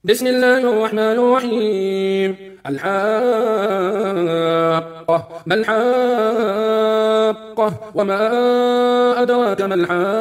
بسم الله الرحمن الرحيم. الحاقة ما الحاقة وما أدراك ما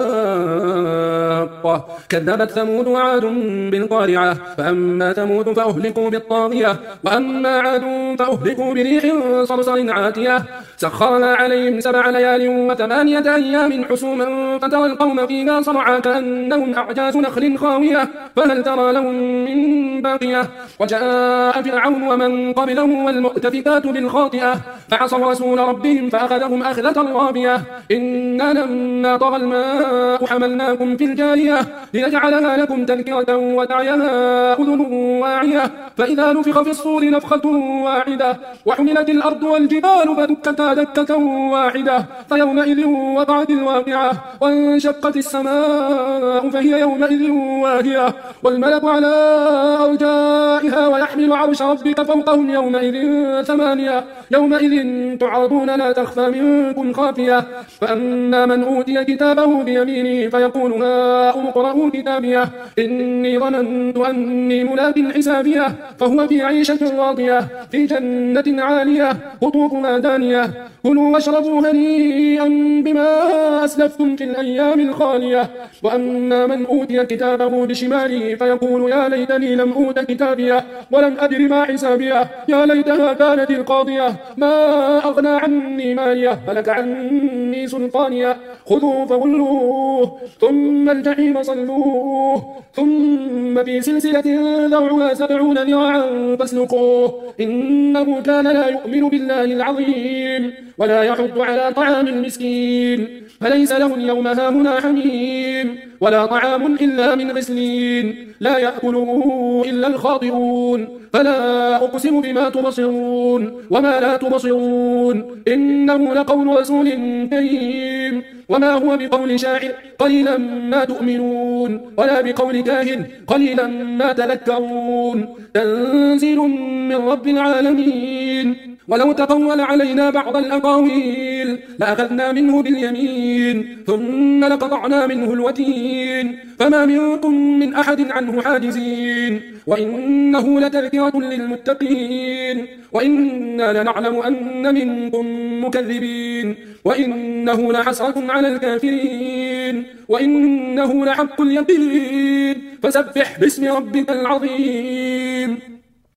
الحاقة. كذبت ثمود وعاد بالقارعة، فأما ثمود فأهلكوا بالطاغية، وأما عاد فأهلكوا بريح صرصر عاتية سخرنا عليهم 7 ليال و8 أيام حسوما فترى القوم فيها صرعى كأنهم أعجاز نخل خاوية فهل ترى لهم من باقية. وجاء فرعون ومن قبله والمؤتفكات بالخاطئة فعصوا رسول ربهم فأخذهم أخذة رابية. إنا لما طغى الماء حملناكم في الجارية لنجعلها لكم تذكرة وتعيها أذن واعية، فإذا نفخ في الصور نفخة واحدة وحملت الأرض والجبال فدكتا دكة واحدة فيومئذ وقعت الواقعة وانشقت السماء فهي يومئذ واهية والملك على أرجائها ويحمل عرش ربك فوقهم يومئذ 8 يومئذ تعرضون لا تخفى منكم خافية. فأما من أوتي كتابه بيمينه فيقول هاؤم اقرءوا كتابيه إني ظننت أني ملاق حسابيه فهو في عيشة راضية في جنة عالية قطوفها دانية كلوا واشربوا هنيئا بما أسلفتم في الأيام الخالية. وأما من أوتي كتابه بشماله فيقول يا ليتني لم أوت كتابيه ولم أدر ما حسابيه يا ليتها كانت القاضية ما أغنى عني ماليه هلك عني سلطانيه خذوه فغلوه ثم الجحيم صلوه ثم في سلسلة ذرعها 70 ذراعا فاسلكوه إنه كان لا يؤمن بالله العظيم ولا يحض على طعام المسكين فليس له اليوم هاهنا حميم ولا طعام إلا من غسلين لا يأكله إلا الخاطئون. فلا أقسم بما تبصرون وما لا تبصرون إنه لقول رسول كريم وما هو بقول شاعر قليلا ما تؤمنون ولا بقول كاهن قليلا ما تذكرون تنزيل من رب العالمين. ولو تقول علينا بعض الأقاويل لأخذنا منه باليمين ثم لقطعنا منه الوتين فما منكم من أحد عنه حاجزين وإنه لتذكرة للمتقين وإنا لنعلم أن منكم مكذبين وإنه لحسرة على الكافرين وإنه لحق اليقين فسبح باسم ربك العظيم.